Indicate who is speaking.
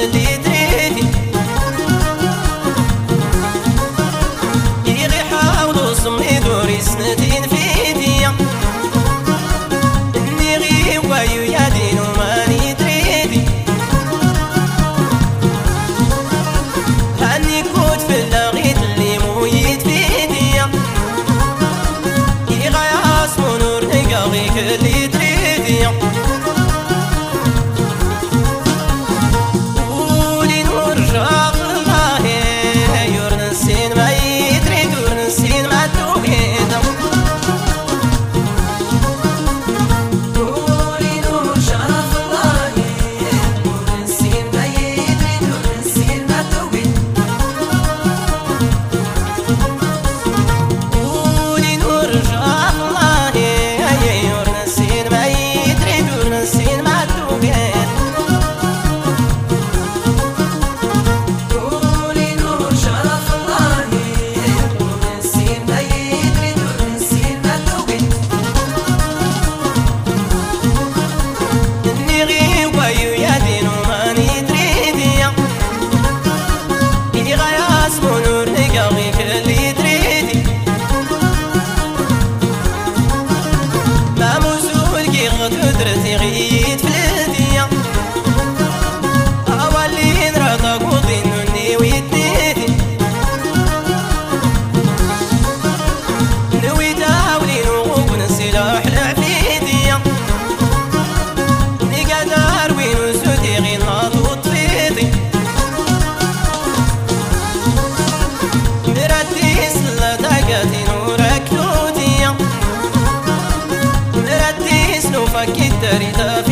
Speaker 1: اللي تريدي يغي حاولوا صمي دوري سنتين في ايديا اني غي وايو يا دينو ماني تريدي هاني كنت في اللاغيت اللي مويت في ايديا يغا ياسمو نور نقاغيك اللي تريدي درتي غيت في الهدية أولي نرضى قوضي نوني ويديدي نوي داولي نوغوك نسلاح العفيدية نقدر وين وسودي غي ناضو طفيدي نردي سلا داقاتي نورك نودية نردي سنوفك الداري